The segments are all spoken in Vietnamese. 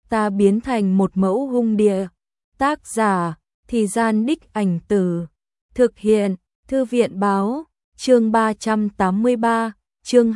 ta biến thành một mẫu hung địa. Tác giả, Thì Gian Đích Ảnh Từ. Thực hiện, Thư viện Báo. Chương 383, chương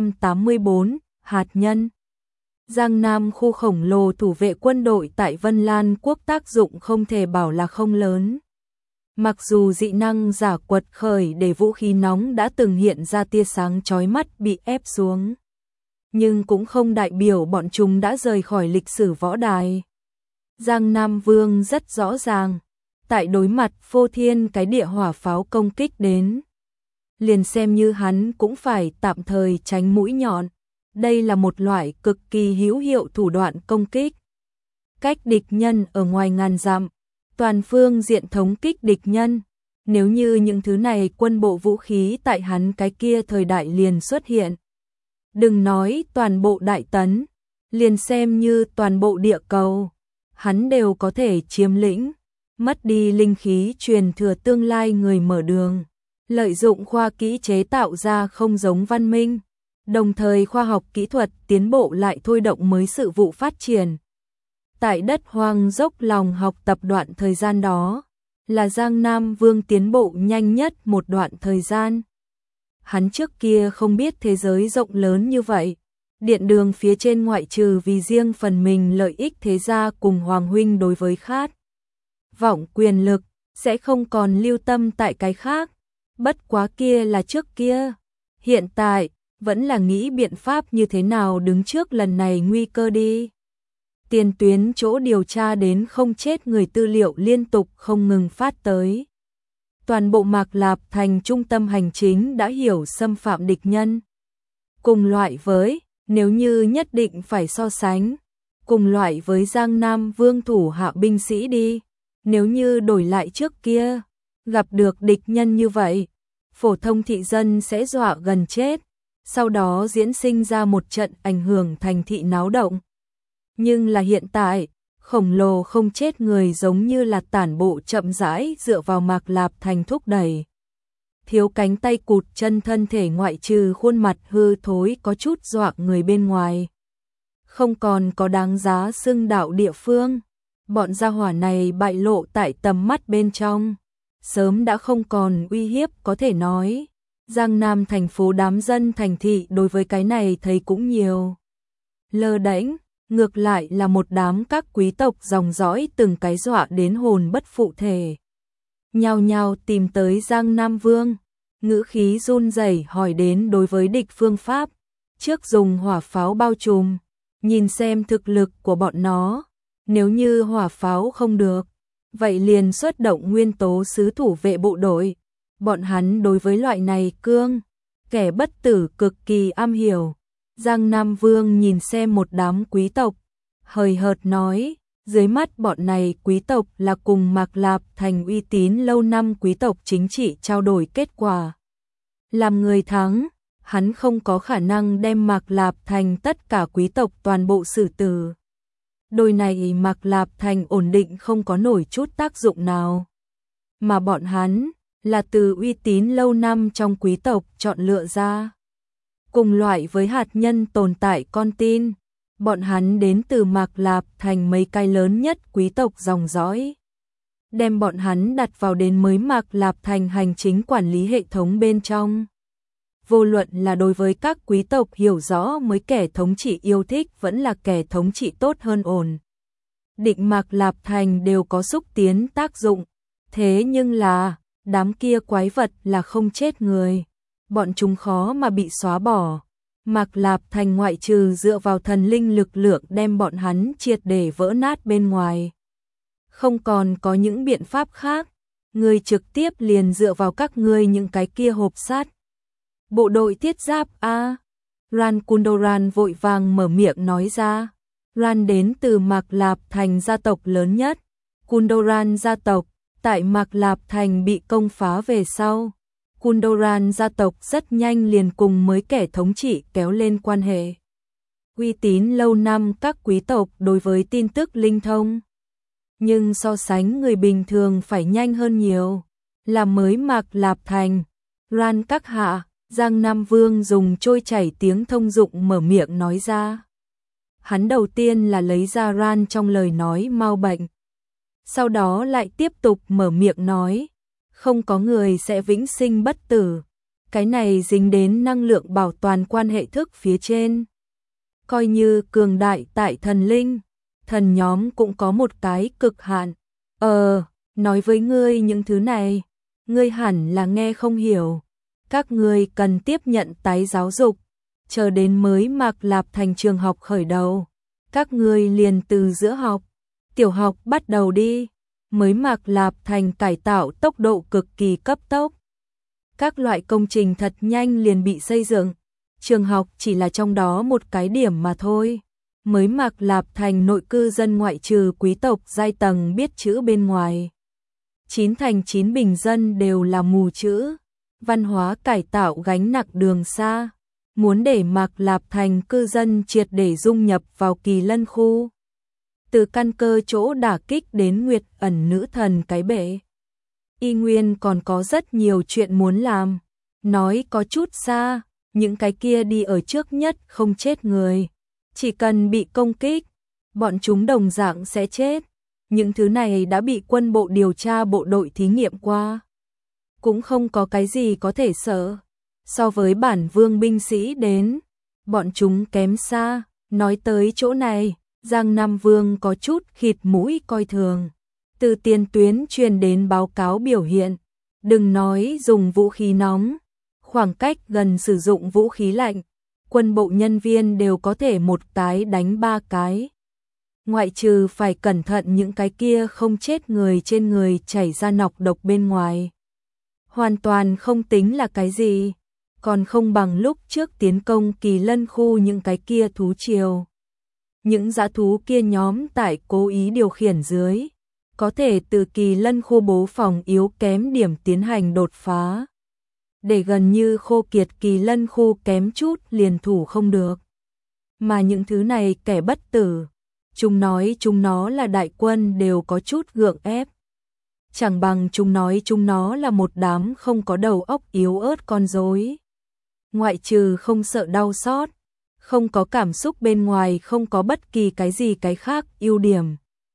284, hạt nhân. Giang Nam khu khổng lồ thủ vệ quân đội tại Vân Lan quốc tác dụng không thể bảo là không lớn. Mặc dù dị năng giả quật khởi để vũ khí nóng đã từng hiện ra tia sáng chói mắt bị ép xuống, nhưng cũng không đại biểu bọn chúng đã rời khỏi lịch sử võ đài. Giang Nam Vương rất rõ ràng, tại đối mặt phô thiên cái địa hỏa pháo công kích đến, liền xem như hắn cũng phải tạm thời tránh mũi nhọn. Đây là một loại cực kỳ hữu hiệu thủ đoạn công kích. Cách địch nhân ở ngoài ngàn dặm, toàn phương diện thống kích địch nhân. Nếu như những thứ này quân bộ vũ khí tại hắn cái kia thời đại liền xuất hiện, đừng nói toàn bộ đại tấn, liền xem như toàn bộ địa cầu, hắn đều có thể chiếm lĩnh, mất đi linh khí truyền thừa tương lai người mở đường, lợi dụng khoa kỹ chế tạo ra không giống văn minh, đồng thời khoa học kỹ thuật tiến bộ lại thôi động mới sự vụ phát triển. Tại đất hoang dốc lòng học tập đoạn thời gian đó, là Giang Nam Vương tiến bộ nhanh nhất một đoạn thời gian. Hắn trước kia không biết thế giới rộng lớn như vậy, điện đường phía trên ngoại trừ vì riêng phần mình lợi ích thế gia cùng Hoàng huynh đối với khát vọng quyền lực, sẽ không còn lưu tâm tại cái khác. Bất quá kia là trước kia, hiện tại vẫn là nghĩ biện pháp như thế nào đứng trước lần này nguy cơ đi. Tiền tuyến chỗ điều tra đến không chết người tư liệu liên tục không ngừng phát tới. Toàn bộ Mạc Lạp thành trung tâm hành chính đã hiểu xâm phạm địch nhân. Cùng loại với, nếu như nhất định phải so sánh, cùng loại với Giang Nam Vương thủ hạ binh sĩ đi. Nếu như đổi lại trước kia, gặp được địch nhân như vậy, phổ thông thị dân sẽ dọa gần chết, sau đó diễn sinh ra một trận ảnh hưởng thành thị náo động. Nhưng là hiện tại, khổng lồ không chết người giống như là tản bộ chậm rãi dựa vào Mạc Lạp thành thúc đẩy. Thiếu cánh tay cụt chân thân thể ngoại trừ khuôn mặt hư thối có chút dọa người bên ngoài. Không còn có đáng giá xưng đạo địa phương. Bọn gia hỏa này bại lộ tại tầm mắt bên trong, sớm đã không còn uy hiếp có thể nói. Giang Nam thành phố đám dân thành thị đối với cái này thấy cũng nhiều lơ đễnh, ngược lại là một đám các quý tộc dòng dõi từng cái dọa đến hồn bất phụ thể. Nhao nhao tìm tới Giang Nam Vương, ngữ khí run rẩy hỏi đến đối với địch phương pháp, trước dùng hỏa pháo bao trùm, nhìn xem thực lực của bọn nó. Nếu như hỏa pháo không được, vậy liền xuất động nguyên tố sứ thủ vệ bộ đội. Bọn hắn đối với loại này cương, kẻ bất tử cực kỳ am hiểu. Giang Nam Vương nhìn xem một đám quý tộc, hời hợt nói, dưới mắt bọn này quý tộc là cùng Mạc Lạp thành uy tín lâu năm quý tộc chính trị trao đổi kết quả. Làm người thắng, hắn không có khả năng đem Mạc Lạp thành tất cả quý tộc toàn bộ xử tử. Đôi này Mạc Lạp thành ổn định không có nổi chút tác dụng nào. Mà bọn hắn là từ uy tín lâu năm trong quý tộc chọn lựa ra. Cùng loại với hạt nhân tồn tại con tin, bọn hắn đến từ Mạc Lạp thành mấy cái lớn nhất quý tộc dòng dõi. Đem bọn hắn đặt vào đến mới Mạc Lạp thành hành chính quản lý hệ thống bên trong. Vô luận là đối với các quý tộc hiểu rõ mới kẻ thống trị yêu thích vẫn là kẻ thống trị tốt hơn ổn định Mạc Lạp thành đều có xúc tiến tác dụng. Thế nhưng là, đám kia quái vật là không chết người. Bọn chúng khó mà bị xóa bỏ. Mạc Lạp thành ngoại trừ dựa vào thần linh lực lượng đem bọn hắn triệt để vỡ nát bên ngoài, không còn có những biện pháp khác. Người trực tiếp liền dựa vào các ngươi những cái kia hộp sắt. Bộ đội thiết giáp a. Ran Kundoran vội vàng mở miệng nói ra. Ran đến từ Mạc Lạp thành gia tộc lớn nhất. Kundoran gia tộc tại Mạc Lạp thành bị công phá về sau, Kundoran gia tộc rất nhanh liền cùng mới kẻ thống trị kéo lên quan hệ. Uy tín lâu năm các quý tộc đối với tin tức linh thông, nhưng so sánh người bình thường phải nhanh hơn nhiều. Là mới Mạc Lạp thành, Ran các hạ, Giang Nam Vương dùng trôi chảy tiếng thông dụng mở miệng nói ra. Hắn đầu tiên là lấy ra ran trong lời nói mau bệnh. Sau đó lại tiếp tục mở miệng nói, không có người sẽ vĩnh sinh bất tử. Cái này dính đến năng lượng bảo toàn quan hệ thức phía trên. Coi như cường đại tại thần linh, thần nhóm cũng có một cái cực hạn. Nói với ngươi những thứ này, ngươi hẳn là nghe không hiểu. Các ngươi cần tiếp nhận tái giáo dục, chờ đến mới Mạc Lạp Thành trường học khởi đầu. Các ngươi liền từ giữa học, tiểu học bắt đầu đi. Mới Mạc Lạp Thành cải tạo tốc độ cực kỳ cấp tốc. Các loại công trình thật nhanh liền bị xây dựng. Trường học chỉ là trong đó một cái điểm mà thôi. Mới Mạc Lạp Thành nội cư dân ngoại trừ quý tộc giai tầng biết chữ bên ngoài. 9/9 bình dân đều là mù chữ. Văn hóa cải tạo gánh nặng đường xa. Muốn để Mạc Lạp Thành cư dân triệt để dung nhập vào Kỳ Lân khu. Từ căn cơ chỗ đả kích đến Nguyệt Ẩn nữ thần cái bể. Y Nguyên còn có rất nhiều chuyện muốn làm. Nói có chút xa, những cái kia đi ở trước nhất không chết người. Chỉ cần bị công kích, bọn chúng đồng dạng sẽ chết. Những thứ này đã bị quân bộ điều tra bộ đội thí nghiệm qua. Cũng không có cái gì có thể sợ. So với bản vương binh sĩ đến, bọn chúng kém xa. Nói tới chỗ này, Giang Nam Vương có chút khịt mũi coi thường. Từ tiền tuyến truyền đến báo cáo biểu hiện. Đừng nói dùng vũ khí nóng. Khoảng cách gần sử dụng vũ khí lạnh. Quân bộ nhân viên đều có thể một cái đánh 3 cái. Ngoại trừ phải cẩn thận những cái kia không chết người trên người chảy ra nọc độc bên ngoài. Hoàn toàn không tính là cái gì. Còn không bằng lúc trước tiến công Kỳ Lân khu những cái kia thú triều. Những dã thú kia nhóm tại cố ý điều khiển dưới. Có thể từ Kỳ Lân khu bố phòng yếu kém điểm tiến hành đột phá. Để gần như khô kiệt Kỳ Lân khu kém chút liền thủ không được. Mà những thứ này kẻ bất tử. Chúng nói chúng nó là đại quân đều có chút gượng ép. Chẳng bằng chúng nói chúng nó là một đám không có đầu óc yếu ớt con rối. Ngoại trừ không sợ đau xót, không có cảm xúc bên ngoài, không có bất kỳ cái gì cái khác ưu điểm.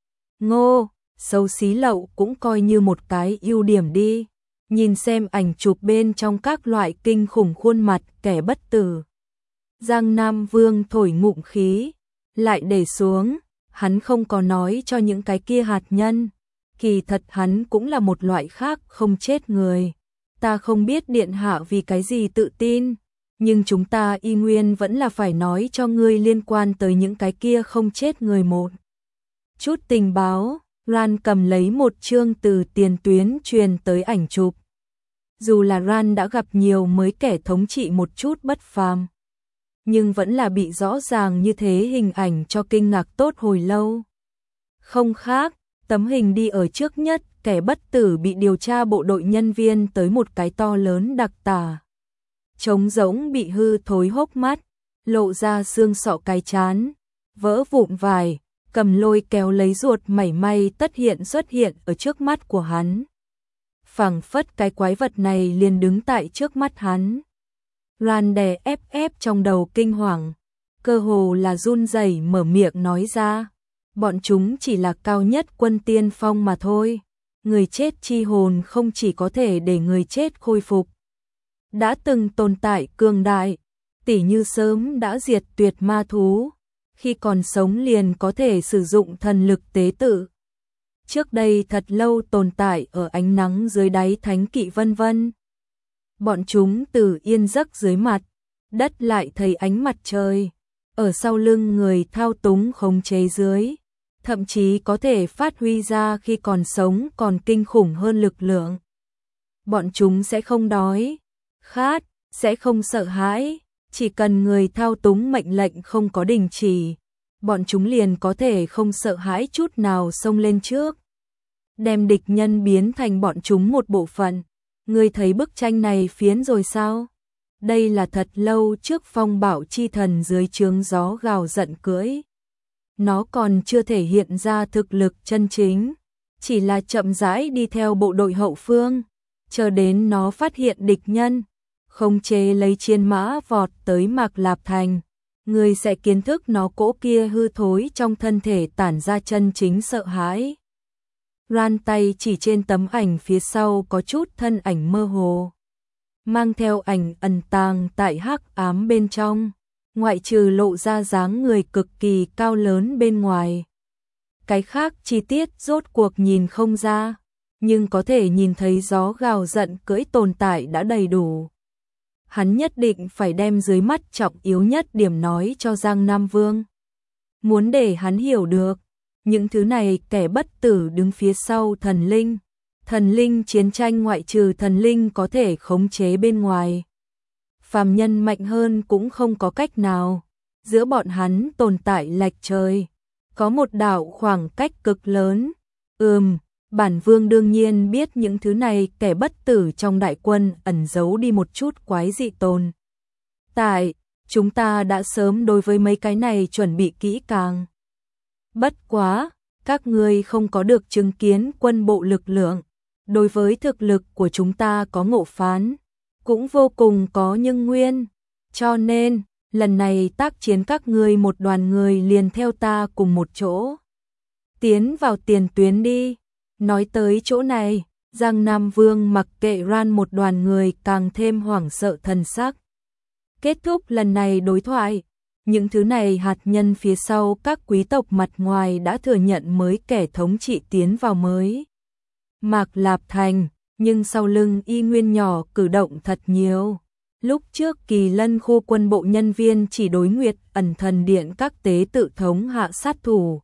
Ngô, xấu xí lậu cũng coi như một cái ưu điểm đi. Nhìn xem ảnh chụp bên trong các loại kinh khủng khuôn mặt kẻ bất tử. Giang Nam Vương thổi ngụm khí, lại để xuống, hắn không có nói cho những cái kia hạt nhân. Kỳ thật hắn cũng là một loại khác không chết người. Ta không biết điện hạ vì cái gì tự tin, nhưng chúng ta y nguyên vẫn là phải nói cho ngươi liên quan tới những cái kia không chết người một chút tình báo. Ran cầm lấy một chương từ tiền tuyến truyền tới ảnh chụp. Dù là Ran đã gặp nhiều mới kẻ thống trị một chút bất phàm, nhưng vẫn là bị rõ ràng như thế hình ảnh cho kinh ngạc tốt hồi lâu. Không khác, tấm hình đi ở trước nhất, kẻ bất tử bị điều tra bộ đội nhân viên tới một cái to lớn đặc tả. Trống rỗng bị hư thối hốc mắt, lộ ra xương sọ cái chán, vỡ vụn vải, cầm lôi kéo lấy ruột mảy may tất hiện xuất hiện ở trước mắt của hắn. Phảng phất cái quái vật này liền đứng tại trước mắt hắn. Ran đè ép trong đầu kinh hoàng, cơ hồ là run rẩy mở miệng nói ra. Bọn chúng chỉ là cao nhất quân tiên phong mà thôi. Người chết chi hồn không chỉ có thể để người chết khôi phục. Đã từng tồn tại cường đại, tỉ như sớm đã diệt tuyệt ma thú. Khi còn sống liền có thể sử dụng thần lực tế tự. Trước đây thật lâu tồn tại ở ánh nắng dưới đáy thánh kỵ vân vân. Bọn chúng từ yên giấc dưới mặt, đất lại thấy ánh mặt trời. Ở sau lưng người thao túng khống chế dưới. Thậm chí có thể phát huy ra khi còn sống còn kinh khủng hơn lực lượng. Bọn chúng sẽ không đói, khát, sẽ không sợ hãi, chỉ cần người thao túng mệnh lệnh không có đình chỉ, bọn chúng liền có thể không sợ hãi chút nào xông lên trước. Đem địch nhân biến thành bọn chúng một bộ phận. Ngươi thấy bức tranh này phiến rồi sao? Đây là thật lâu trước phong bảo chi thần dưới trướng gió gào giận cưỡi. Nó còn chưa thể hiện ra thực lực chân chính, chỉ là chậm rãi đi theo bộ đội hậu phương, chờ đến nó phát hiện địch nhân, khống chế lấy chiến mã vọt tới Mạc Lạp Thành, người sẽ kiến thức nó cỗ kia hư thối trong thân thể tản ra chân chính sợ hãi. Ran tay chỉ trên tấm ảnh phía sau có chút thân ảnh mơ hồ, mang theo ảnh ẩn tàng tại hắc ám bên trong, ngoại trừ lộ ra dáng người cực kỳ cao lớn bên ngoài. Cái khác chi tiết rốt cuộc nhìn không ra, nhưng có thể nhìn thấy gió gào giận cưỡi tồn tại đã đầy đủ. Hắn nhất định phải đem dưới mắt trọng yếu nhất điểm nói cho Giang Nam Vương. Muốn để hắn hiểu được, những thứ này kẻ bất tử đứng phía sau thần linh chiến tranh ngoại trừ thần linh có thể khống chế bên ngoài. Phàm nhân mạnh hơn cũng không có cách nào, giữa bọn hắn tồn tại lệch trời, có một đạo khoảng cách cực lớn. Bản vương đương nhiên biết những thứ này kẻ bất tử trong đại quân ẩn giấu đi một chút quái dị tồn tại, chúng ta đã sớm đối với mấy cái này chuẩn bị kỹ càng. Bất quá, các ngươi không có được chứng kiến quân bộ lực lượng, đối với thực lực của chúng ta có ngộ phán, cũng vô cùng có nhưng nguyên, cho nên, lần này tác chiến các ngươi một đoàn người liền theo ta cùng một chỗ. Tiến vào tiền tuyến đi. Nói tới chỗ này, Giang Nam Vương mặc kệ Ran một đoàn người càng thêm hoảng sợ thần sắc. Kết thúc lần này đối thoại, những thứ này hạt nhân phía sau các quý tộc mặt ngoài đã thừa nhận mới kẻ thống trị tiến vào mới. Mạc Lạp Thành, nhưng sau lưng y nguyên nhỏ cử động thật nhiều. Lúc trước Kỳ Lân khu quân bộ nhân viên chỉ đối Nguyệt Ẩn Thần Điện các tế tự thống hạ sát thủ.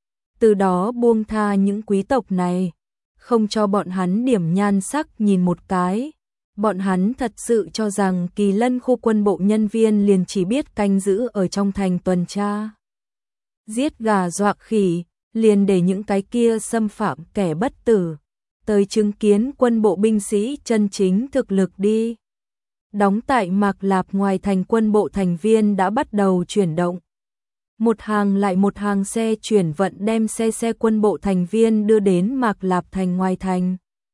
Từ đó buông tha những quý tộc này, không cho bọn hắn điểm nhan sắc nhìn một cái. Bọn hắn thật sự cho rằng Kỳ Lân khu quân bộ nhân viên liền chỉ biết canh giữ ở trong thành tuần tra, giết gà dọa khỉ, liền để những cái kia xâm phạm kẻ bất tử tới chứng kiến quân bộ binh sĩ chân chính thực lực đi. Đóng tại Mạc Lạp ngoài thành quân bộ thành viên đã bắt đầu chuyển động. Một hàng lại một hàng xe chuyển vận đem xe quân bộ thành viên đưa đến Mạc Lạp thành ngoài thành.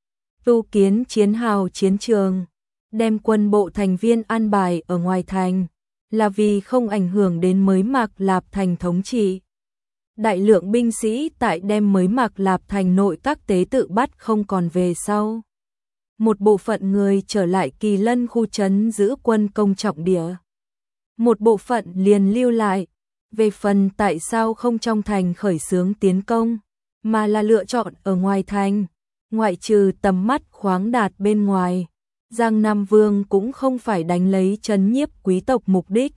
Tu kiến chiến hào chiến trường, đem quân bộ thành viên an bài ở ngoài thành, là vì không ảnh hưởng đến mới Mạc Lạp thành thống trị. Đại lượng binh sĩ tại đem mới Mạc Lạp thành nội các tế tự bắt không còn về sau. Một bộ phận người trở lại Kỳ Lân khu trấn giữ quân công trọng địa. Một bộ phận liền lưu lại. Về phần tại sao không trong thành khởi xướng tiến công, mà là lựa chọn ở ngoài thành, ngoại trừ tầm mắt khoáng đạt bên ngoài, Giang Nam Vương cũng không phải đánh lấy trấn nhiếp quý tộc mục đích.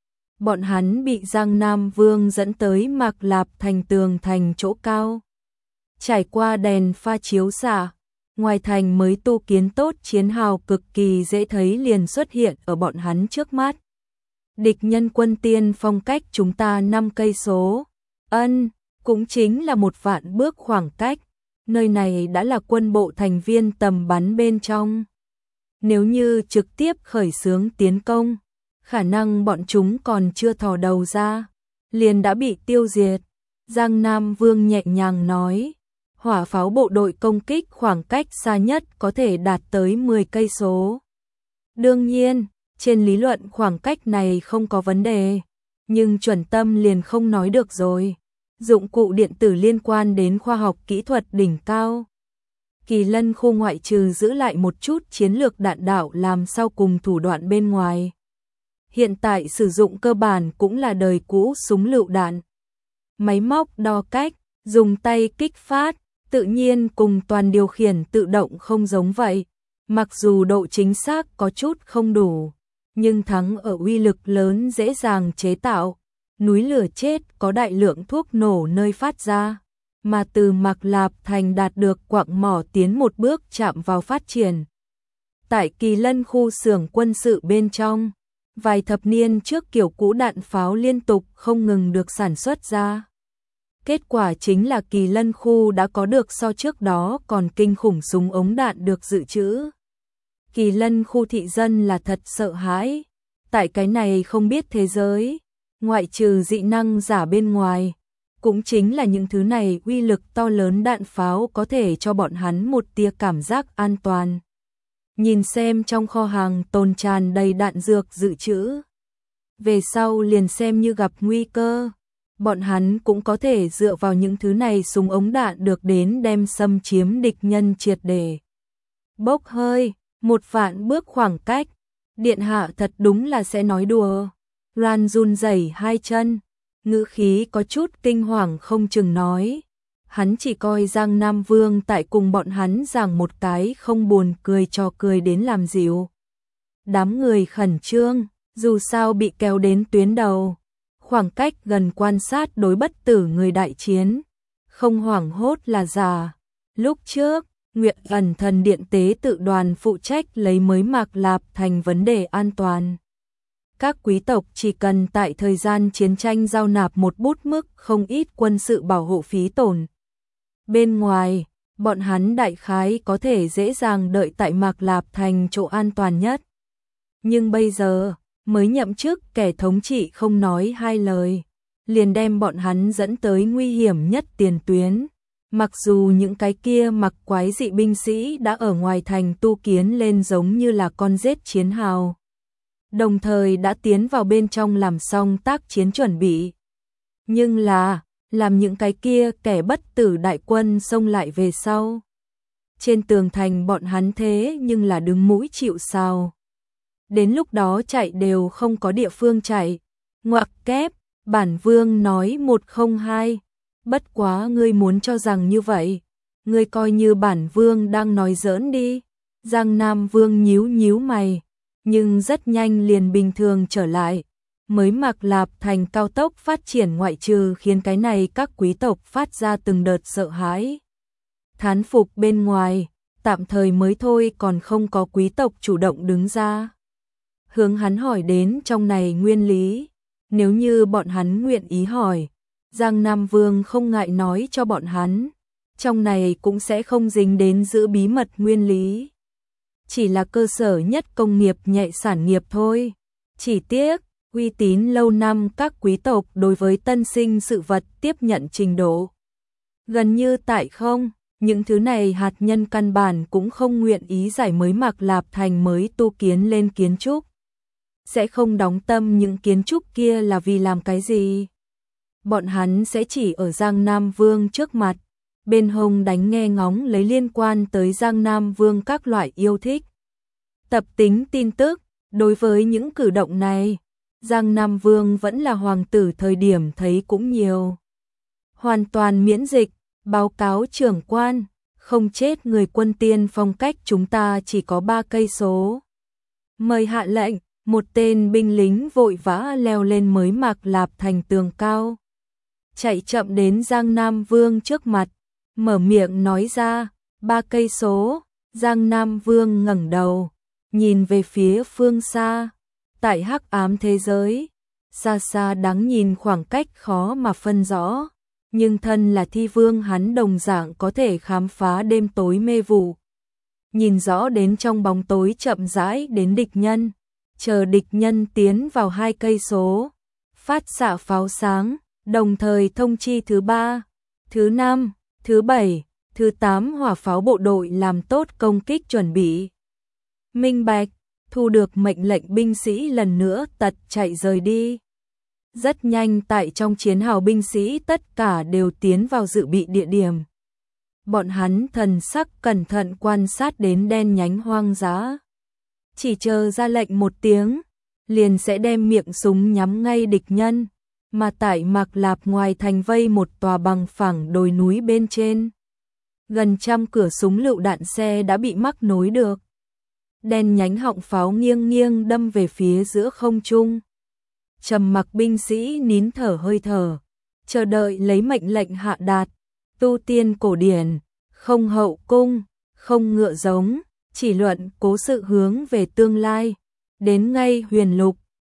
Bọn hắn bị Giang Nam Vương dẫn tới Mạc Lạp thành tường thành chỗ cao. Trải qua đèn pha chiếu xạ, ngoài thành mới tu kiến tốt chiến hào cực kỳ dễ thấy liền xuất hiện ở bọn hắn trước mắt. Địch nhân quân tiên phong cách chúng ta 5 cây số. Cũng chính là 1 vạn bước khoảng cách. Nơi này đã là quân bộ thành viên tầm bắn bên trong. Nếu như trực tiếp khởi xướng tiến công, khả năng bọn chúng còn chưa thò đầu ra, liền đã bị tiêu diệt. Giang Nam Vương nhẹ nhàng nói, hỏa pháo bộ đội công kích khoảng cách xa nhất có thể đạt tới 10 cây số. Đương nhiên, trên lý luận khoảng cách này không có vấn đề, nhưng chuẩn tâm liền không nói được rồi. Dụng cụ điện tử liên quan đến khoa học kỹ thuật đỉnh cao. Kỳ Lân khu ngoại trừ giữ lại một chút chiến lược đạn đạo làm sau cùng thủ đoạn bên ngoài. Hiện tại sử dụng cơ bản cũng là đời cũ súng lựu đạn. Máy móc đo cách, dùng tay kích phát, tự nhiên cùng toàn điều khiển tự động không giống vậy. Mặc dù độ chính xác có chút không đủ, nhưng thắng ở uy lực lớn dễ dàng chế tạo. Núi lửa chết có đại lượng thuốc nổ nơi phát ra, mà từ Mạc Lạp thành đạt được quặng mỏ tiến một bước chạm vào phát triển. Tại Kỳ Lân khu xưởng quân sự bên trong, vài thập niên trước kiểu cũ đạn pháo liên tục không ngừng được sản xuất ra. Kết quả chính là Kỳ Lân khu đã có được so trước đó còn kinh khủng súng ống đạn được dự trữ. Kỳ Lân khu thị dân là thật sợ hãi, tại cái này không biết thế giới, ngoại trừ dị năng giả bên ngoài, cũng chính là những thứ này uy lực to lớn đạn pháo có thể cho bọn hắn một tia cảm giác an toàn. Nhìn xem trong kho hàng tồn tràn đầy đạn dược dự trữ. về sau liền xem như gặp nguy cơ, bọn hắn cũng có thể dựa vào những thứ này súng ống đạn được đến đem xâm chiếm địch nhân triệt để. Bốc hơi, 1.000 bước khoảng cách, điện hạ thật đúng là sẽ nói đùa. Ran run rẩy hai chân, ngữ khí có chút kinh hoàng không chừng nói. Hắn chỉ coi Giang Nam Vương tại cùng bọn hắn giảng một cái không buồn cười trò cười đến làm dịu. Đám người khẩn trương, dù sao bị kéo đến tuyến đầu, khoảng cách gần quan sát đối bất tử người đại chiến, không hoảng hốt là giả. Lúc trước, Nguyệt Ẩn Thần Điện tế tự đoàn phụ trách lấy mới Mạc Lạp thành vấn đề an toàn. Các quý tộc chỉ cần tại thời gian chiến tranh giao nạp một bút mức không ít quân sự bảo hộ phí tổn. Bên ngoài, bọn hắn đại khái có thể dễ dàng đợi tại Mạc Lạp thành chỗ an toàn nhất. Nhưng bây giờ, mới nhậm chức kẻ thống trị không nói hai lời, liền đem bọn hắn dẫn tới nguy hiểm nhất tiền tuyến. Mặc dù những cái kia mặc quái dị binh sĩ đã ở ngoài thành tu kiến lên giống như là con rết chiến hào, đồng thời đã tiến vào bên trong làm xong tác chiến chuẩn bị. Nhưng là, làm những cái kia kẻ bất tử đại quân xông lại về sau. Trên tường thành bọn hắn thế nhưng là đứng mũi chịu sào. Đến lúc đó chạy đều không có địa phương chạy. Ngoặc kép, bản vương nói 102. Bất quá ngươi muốn cho rằng như vậy, ngươi coi như bản vương đang nói giỡn đi. Giang Nam Vương nhíu nhíu mày, nhưng rất nhanh liền bình thường trở lại. Mới Mạc Lạp thành cao tốc phát triển ngoại trừ khiến cái này các quý tộc phát ra từng đợt sợ hãi, thán phục bên ngoài, tạm thời mới thôi còn không có quý tộc chủ động đứng ra. Hướng hắn hỏi đến trong này nguyên lý, nếu như bọn hắn nguyện ý hỏi, Giang Nam Vương không ngại nói cho bọn hắn, trong này cũng sẽ không dính đến giữ bí mật nguyên lý. Chỉ là cơ sở nhất công nghiệp nhạy sản nghiệp thôi. Chỉ tiếc, uy tín lâu năm các quý tộc đối với tân sinh sự vật tiếp nhận trình độ gần như tại không, những thứ này hạt nhân căn bản cũng không nguyện ý giải mới Mạc Lạp thành mới tu kiến lên kiến trúc. Sẽ không đóng tâm những kiến trúc kia là vì làm cái gì. Bọn hắn sẽ chỉ ở Giang Nam Vương trước mặt, bên hông đánh nghe ngóng lấy liên quan tới Giang Nam Vương các loại yêu thích. Tập tính tin tức, đối với những cử động này, Giang Nam Vương vẫn là hoàng tử thời điểm thấy cũng nhiều. Hoàn toàn miễn dịch, báo cáo trưởng quan, không chết người quân tiên phong cách chúng ta chỉ có 3 cây số. Mời hạ lệnh, một tên binh lính vội vã leo lên mới Mạc Lạp thành tường cao. Chạy chậm đến Giang Nam Vương trước mặt, mở miệng nói ra, 3 cây số. Giang Nam Vương ngẩng đầu, nhìn về phía phương xa. Tại hắc ám thế giới, xa xa đáng nhìn khoảng cách khó mà phân rõ, nhưng thân là thi vương hắn đồng dạng có thể khám phá đêm tối mê vụ. Nhìn rõ đến trong bóng tối chậm rãi đến địch nhân, chờ địch nhân tiến vào 2 cây số, phát xạ pháo sáng, đồng thời thông chi thứ 3, thứ 5, thứ 7, thứ 8 hỏa pháo bộ đội làm tốt công kích chuẩn bị. Minh bạch, thu được mệnh lệnh binh sĩ lần nữa tật chạy rời đi. Rất nhanh tại trong chiến hào binh sĩ tất cả đều tiến vào dự bị địa điểm. Bọn hắn thần sắc cẩn thận quan sát đến đen nhánh hoang dã. Chỉ chờ ra lệnh một tiếng, liền sẽ đem miệng súng nhắm ngay địch nhân, mà tại Mạc Lạp ngoài thành vây một tòa bằng phẳng đồi núi bên trên. Gần 100 cửa súng lựu đạn xe đã bị mắc nối được. Đen nhánh họng pháo nghiêng nghiêng đâm về phía giữa không trung. Trầm mặc binh sĩ nín thở hơi thở, chờ đợi lấy mệnh lệnh hạ đạt. Tu tiên cổ điển, không hậu cung, không ngựa giống, chỉ luận cố sự hướng về tương lai. Đến ngay huyền lục,